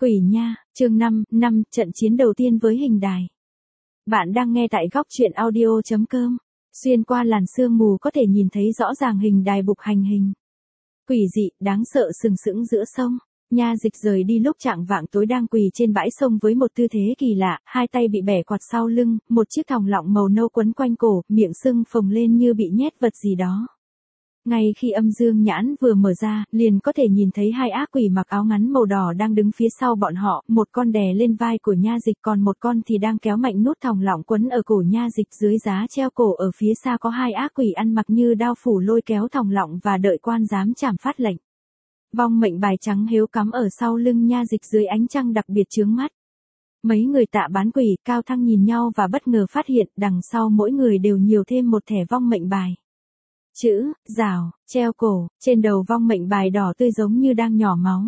Quỷ nha, chương 5, trận chiến đầu tiên với hình đài. Bạn đang nghe tại góc truyện audio.com. Xuyên qua làn sương mù có thể nhìn thấy rõ ràng hình đài bục hành hình. Quỷ dị, đáng sợ sừng sững giữa sông. Nha Dịch rời đi lúc chạng vạng tối đang quỳ trên bãi sông với một tư thế kỳ lạ, hai tay bị bẻ quạt sau lưng, một chiếc thòng lọng màu nâu quấn quanh cổ, miệng sưng phồng lên như bị nhét vật gì đó. Ngay khi âm dương nhãn vừa mở ra, liền có thể nhìn thấy hai ác quỷ mặc áo ngắn màu đỏ đang đứng phía sau bọn họ, một con đè lên vai của Nha Dịch còn một con thì đang kéo mạnh nút thòng lọng quấn ở cổ Nha Dịch. Dưới giá treo cổ ở phía xa có hai ác quỷ ăn mặc như đao phủ lôi kéo thòng lọng và đợi quan giám trảm phát lệnh. Vong mệnh bài trắng héo cắm ở sau lưng Nha Dịch dưới ánh trăng đặc biệt chướng mắt. Mấy người tạ bán quỷ Cao Thăng nhìn nhau và bất ngờ phát hiện đằng sau mỗi người đều nhiều thêm một thẻ vong mệnh bài. Chữ, rào, treo cổ, trên đầu vong mệnh bài đỏ tươi giống như đang nhỏ máu.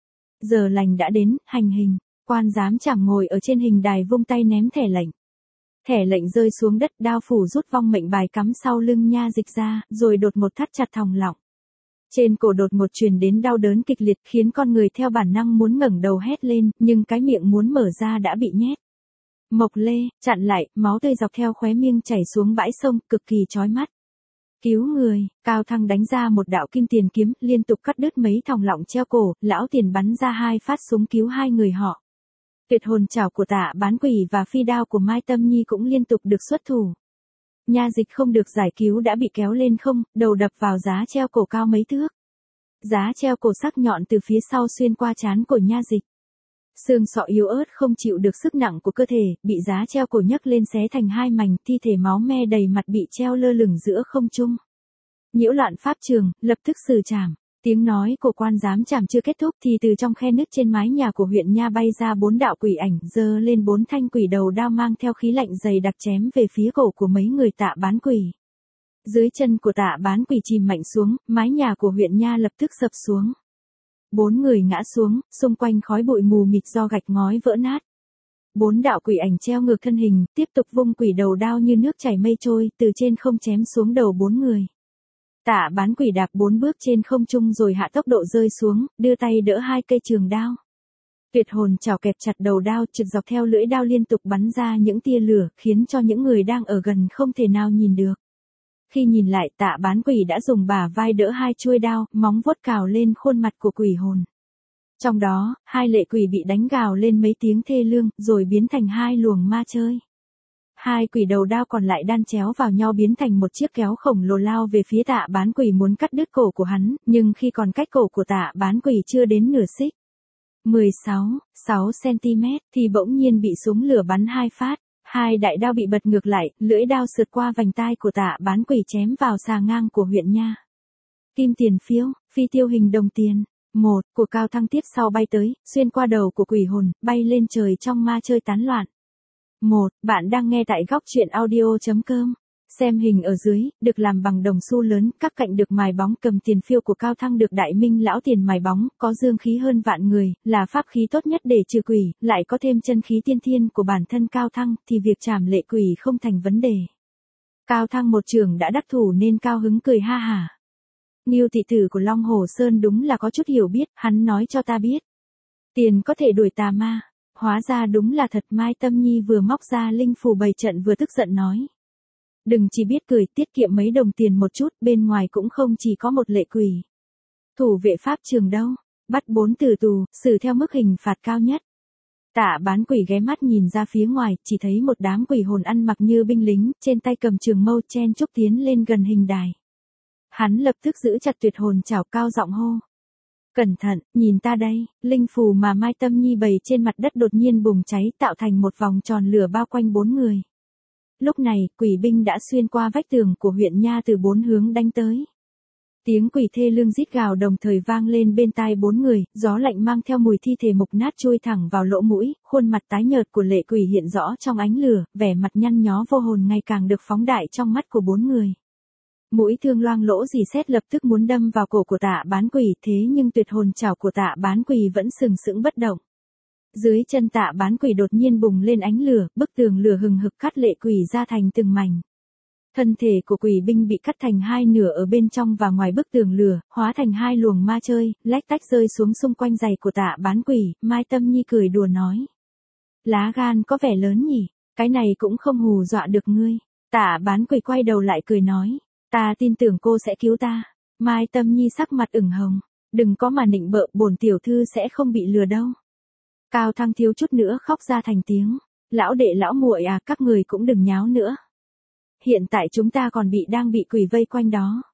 Giờ lành đã đến, hành hình, quan giám trảm ngồi ở trên hình đài vung tay ném thẻ lệnh. Thẻ lệnh rơi xuống đất, đao phủ rút vong mệnh bài cắm sau lưng Nha Dịch ra, rồi đột một thắt chặt thòng lọng. Trên cổ đột một truyền đến đau đớn kịch liệt khiến con người theo bản năng muốn ngẩng đầu hét lên, nhưng cái miệng muốn mở ra đã bị nhét. Mộc lê, chặn lại, máu tươi dọc theo khóe miệng chảy xuống bãi sông, cực kỳ chói mắt. Cứu người, Cao Thăng đánh ra một đạo kim tiền kiếm, liên tục cắt đứt mấy thòng lọng treo cổ, lão tiền bắn ra hai phát súng cứu hai người họ. Tuyệt hồn trảo của tạ bán quỷ và phi đao của Mai Tâm Nhi cũng liên tục được xuất thủ. Nha Dịch không được giải cứu đã bị kéo lên không, đầu đập vào giá treo cổ cao mấy thước. Giá treo cổ sắc nhọn từ phía sau xuyên qua trán của Nha Dịch. Xương sọ yếu ớt không chịu được sức nặng của cơ thể, bị giá treo cổ nhấc lên xé thành hai mảnh, thi thể máu me đầy mặt bị treo lơ lửng giữa không trung. Nhiễu loạn pháp trường, lập tức xử trảm. Tiếng nói của quan giám trảm chưa kết thúc thì từ trong khe nứt trên mái nhà của huyện Nha bay ra 4 đạo quỷ ảnh, giơ lên 4 thanh quỷ đầu đao mang theo khí lạnh dày đặc chém về phía cổ của mấy người tạ bán quỷ. Dưới chân của tạ bán quỷ chìm mạnh xuống, mái nhà của huyện Nha lập tức sập xuống. 4 người ngã xuống, xung quanh khói bụi mù mịt do gạch ngói vỡ nát. 4 đạo quỷ ảnh treo ngược thân hình, tiếp tục vung quỷ đầu đao như nước chảy mây trôi, từ trên không chém xuống đầu 4 người. Tạ bán quỷ đạp 4 bước trên không trung rồi hạ tốc độ rơi xuống, đưa tay đỡ hai cây trường đao. Tuyệt hồn chảo kẹp chặt đầu đao, trực dọc theo lưỡi đao liên tục bắn ra những tia lửa, khiến cho những người đang ở gần không thể nào nhìn được. Khi nhìn lại, tạ bán quỷ đã dùng bả vai đỡ hai chuôi đao, móng vuốt cào lên khuôn mặt của quỷ hồn. Trong đó, hai lệ quỷ bị đánh gào lên mấy tiếng thê lương, rồi biến thành hai luồng ma chơi. Hai quỷ đầu đao còn lại đan chéo vào nhau biến thành một chiếc kéo khổng lồ lao về phía tạ bán quỷ muốn cắt đứt cổ của hắn, nhưng khi còn cách cổ của tạ bán quỷ chưa đến nửa xích, 6 cm, thì bỗng nhiên bị súng lửa bắn hai phát. Hai đại đao bị bật ngược lại, lưỡi đao sượt qua vành tai của tạ bán quỷ chém vào xà ngang của huyện Nha. Kim tiền phiêu, phi tiêu hình đồng tiền. Một của Cao Thăng tiếp sau bay tới, xuyên qua đầu của quỷ hồn, bay lên trời trong ma chơi tán loạn. Bạn đang nghe tại góc truyện audio.com. Xem hình ở dưới, được làm bằng đồng xu lớn, các cạnh được mài bóng. Cầm tiền phiêu của Cao Thăng được Đại Minh lão tiền mài bóng, có dương khí hơn vạn người, là pháp khí tốt nhất để trừ quỷ, lại có thêm chân khí tiên thiên của bản thân Cao Thăng, thì việc trảm lệ quỷ không thành vấn đề. Cao Thăng một trường đã đắc thủ nên cao hứng cười ha hả. Niêu thị tử của Long Hồ Sơn đúng là có chút hiểu biết, hắn nói cho ta biết. Tiền có thể đuổi tà ma. Hóa ra đúng là thật. Mai Tâm Nhi vừa móc ra linh phù bày trận vừa tức giận nói. Đừng chỉ biết cười, tiết kiệm mấy đồng tiền một chút, bên ngoài cũng không chỉ có một lệ quỷ. Thủ vệ pháp trường đâu? Bắt 4 tử tù, xử theo mức hình phạt cao nhất. Tạ bán quỷ ghé mắt nhìn ra phía ngoài, chỉ thấy một đám quỷ hồn ăn mặc như binh lính, trên tay cầm trường mâu chen chúc tiến lên gần hình đài. Hắn lập tức giữ chặt tuyệt hồn chảo, cao giọng hô. Cẩn thận, nhìn ta đây. Linh phù mà Mai Tâm Nhi bày trên mặt đất đột nhiên bùng cháy, tạo thành một vòng tròn lửa bao quanh 4 người. Lúc này, quỷ binh đã xuyên qua vách tường của huyện Nha từ 4 hướng đánh tới. Tiếng quỷ thê lương rít gào đồng thời vang lên bên tai 4 người, gió lạnh mang theo mùi thi thể mục nát chui thẳng vào lỗ mũi, khuôn mặt tái nhợt của lệ quỷ hiện rõ trong ánh lửa, vẻ mặt nhăn nhó vô hồn ngày càng được phóng đại trong mắt của 4 người. Mũi thương loang lỗ rỉ sét lập tức muốn đâm vào cổ của tạ bán quỷ, thế nhưng tuyệt hồn chảo của tạ bán quỷ vẫn sừng sững bất động. Dưới chân tạ bán quỷ đột nhiên bùng lên ánh lửa, bức tường lửa hừng hực cắt lệ quỷ ra thành từng mảnh. Thân thể của quỷ binh bị cắt thành hai nửa ở bên trong và ngoài bức tường lửa, hóa thành hai luồng ma chơi, lách tách rơi xuống xung quanh giày của Tạ Bán Quỷ. Mai Tâm Nhi cười đùa nói. Lá gan có vẻ lớn nhỉ, cái này cũng không hù dọa được ngươi. Tạ Bán Quỷ quay đầu lại cười nói. Ta tin tưởng cô sẽ cứu ta. Mai Tâm Nhi sắc mặt ửng hồng. Đừng có mà nịnh bợ, bổn tiểu thư sẽ không bị lừa đâu. Cao Thăng thiếu chút nữa khóc ra thành tiếng. Lão đệ lão muội à, các người cũng đừng nháo nữa. Hiện tại chúng ta còn đang bị quỷ vây quanh đó.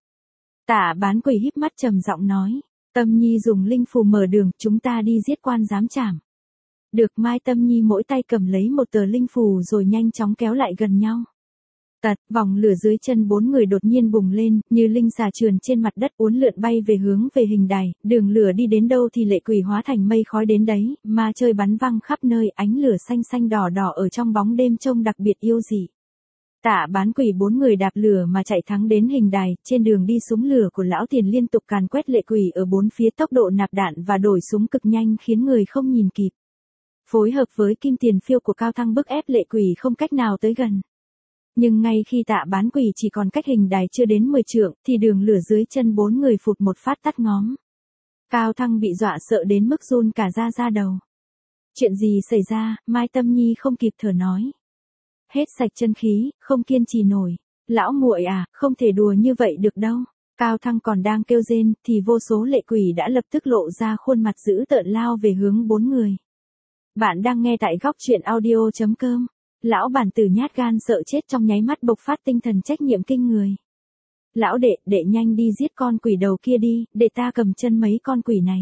Tạ Bán Quỷ híp mắt trầm giọng nói. Tâm Nhi dùng linh phù mở đường, chúng ta đi giết quan giám trảm. Được. Mai Tâm Nhi mỗi tay cầm lấy một tờ linh phù rồi nhanh chóng kéo lại gần nhau. Tật, vòng lửa dưới chân bốn người đột nhiên bùng lên, như linh xà trườn trên mặt đất uốn lượn bay về hướng về hình đài, đường lửa đi đến đâu thì lệ quỷ hóa thành mây khói đến đấy, ma chơi bắn văng khắp nơi, ánh lửa xanh xanh đỏ đỏ ở trong bóng đêm trông đặc biệt yêu dị. Tạ Bán Quỷ bốn người đạp lửa mà chạy thắng đến hình đài, trên đường đi súng lửa của lão tiền liên tục càn quét lệ quỷ ở bốn phía, tốc độ nạp đạn và đổi súng cực nhanh khiến người không nhìn kịp. Phối hợp với kim tiền phiêu của Cao Thăng bức ép lệ quỷ không cách nào tới gần. Nhưng ngay khi Tạ Bán Quỷ chỉ còn cách hình đài chưa đến 10 trượng, thì đường lửa dưới chân bốn người phụt một phát tắt ngóm. Cao Thăng bị dọa sợ đến mức run cả da đầu. Chuyện gì xảy ra? Mai Tâm Nhi không kịp thở nói. Hết sạch chân khí, không kiên trì nổi. Lão muội à, không thể đùa như vậy được đâu. Cao Thăng còn đang kêu rên, thì vô số lệ quỷ đã lập tức lộ ra khuôn mặt dữ tợn lao về hướng bốn người. Bạn đang nghe tại góc truyện audio.com. Lão bản tử nhát gan sợ chết trong nháy mắt bộc phát tinh thần trách nhiệm kinh người. Lão đệ nhanh đi giết con quỷ đầu kia đi, để ta cầm chân mấy con quỷ này.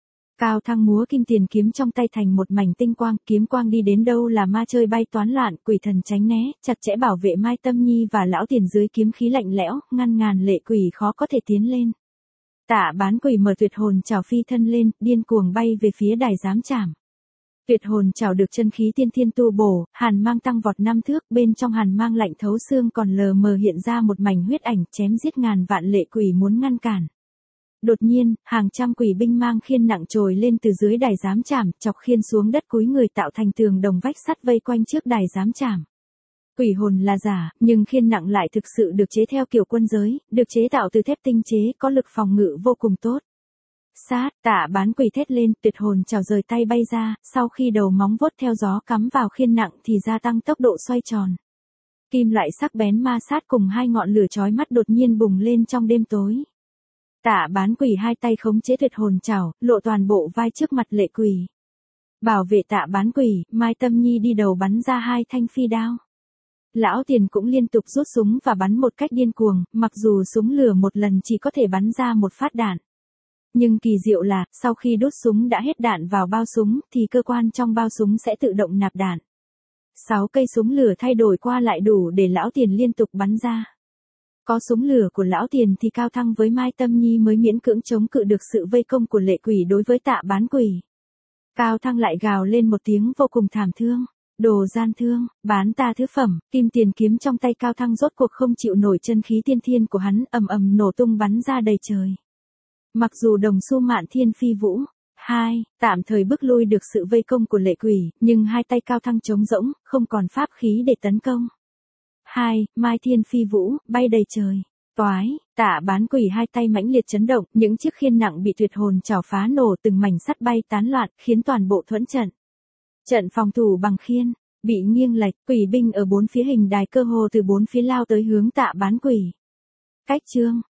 Cao Thăng múa kim tiền kiếm trong tay thành một mảnh tinh quang, kiếm quang đi đến đâu là ma chơi bay toán loạn, quỷ thần tránh né, chặt chẽ bảo vệ Mai Tâm Nhi và lão tiền dưới kiếm khí lạnh lẽo, ngăn ngàn lệ quỷ khó có thể tiến lên. Tạ Bán Quỷ mở tuyệt hồn trảo phi thân lên, điên cuồng bay về phía đài giám trảm. Tuyệt hồn trảo được chân khí tiên thiên tu bổ, hàn mang tăng vọt 5 thước, bên trong hàn mang lạnh thấu xương còn lờ mờ hiện ra một mảnh huyết ảnh, chém giết ngàn vạn lệ quỷ muốn ngăn cản. Đột nhiên, hàng trăm quỷ binh mang khiên nặng trồi lên từ dưới đài giám trảm, chọc khiên xuống đất cúi người tạo thành tường đồng vách sắt vây quanh trước đài giám trảm. Quỷ hồn là giả, nhưng khiên nặng lại thực sự được chế theo kiểu quân giới, được chế tạo từ thép tinh chế, có lực phòng ngự vô cùng tốt. Sát, Tạ Bán Quỷ thét lên, tuyệt hồn trảo rời tay bay ra, sau khi đầu móng vuốt theo gió cắm vào khiên nặng thì gia tăng tốc độ xoay tròn. Kim loại sắc bén ma sát cùng hai ngọn lửa chói mắt đột nhiên bùng lên trong đêm tối. Tạ Bán Quỷ hai tay khống chế tuyệt hồn trảo, lộ toàn bộ vai trước mặt lệ quỷ. Bảo vệ Tạ Bán Quỷ, Mai Tâm Nhi đi đầu bắn ra hai thanh phi đao. Lão tiền cũng liên tục rút súng và bắn một cách điên cuồng, mặc dù súng lửa một lần chỉ có thể bắn ra một phát đạn. Nhưng kỳ diệu là, sau khi đốt súng đã hết đạn vào bao súng, thì cơ quan trong bao súng sẽ tự động nạp đạn. 6 cây súng lửa thay đổi qua lại đủ để lão tiền liên tục bắn ra. Có súng lửa của lão tiền thì Cao Thăng với Mai Tâm Nhi mới miễn cưỡng chống cự được sự vây công của lệ quỷ đối với Tạ Bán Quỷ. Cao Thăng lại gào lên một tiếng vô cùng thảm thương. Đồ gian thương, bán ta thứ phẩm, kim tiền kiếm trong tay Cao Thăng rốt cuộc không chịu nổi chân khí tiên thiên của hắn, ầm ầm nổ tung bắn ra đầy trời. Mặc dù đồng xu mạn thiên phi vũ, tạm thời bức lui được sự vây công của lệ quỷ, nhưng hai tay Cao Thăng trống rỗng, không còn pháp khí để tấn công. Mai thiên phi vũ, bay đầy trời. Toái, Tạ Bán Quỷ hai tay mãnh liệt chấn động, những chiếc khiên nặng bị tuyệt hồn trảo phá nổ, từng mảnh sắt bay tán loạn, khiến toàn bộ thuẫn trận. Trận phòng thủ bằng khiên bị nghiêng lệch, quỷ binh ở bốn phía hình đài cơ hồ từ bốn phía lao tới hướng Tạ Bán Quỷ. Cách chương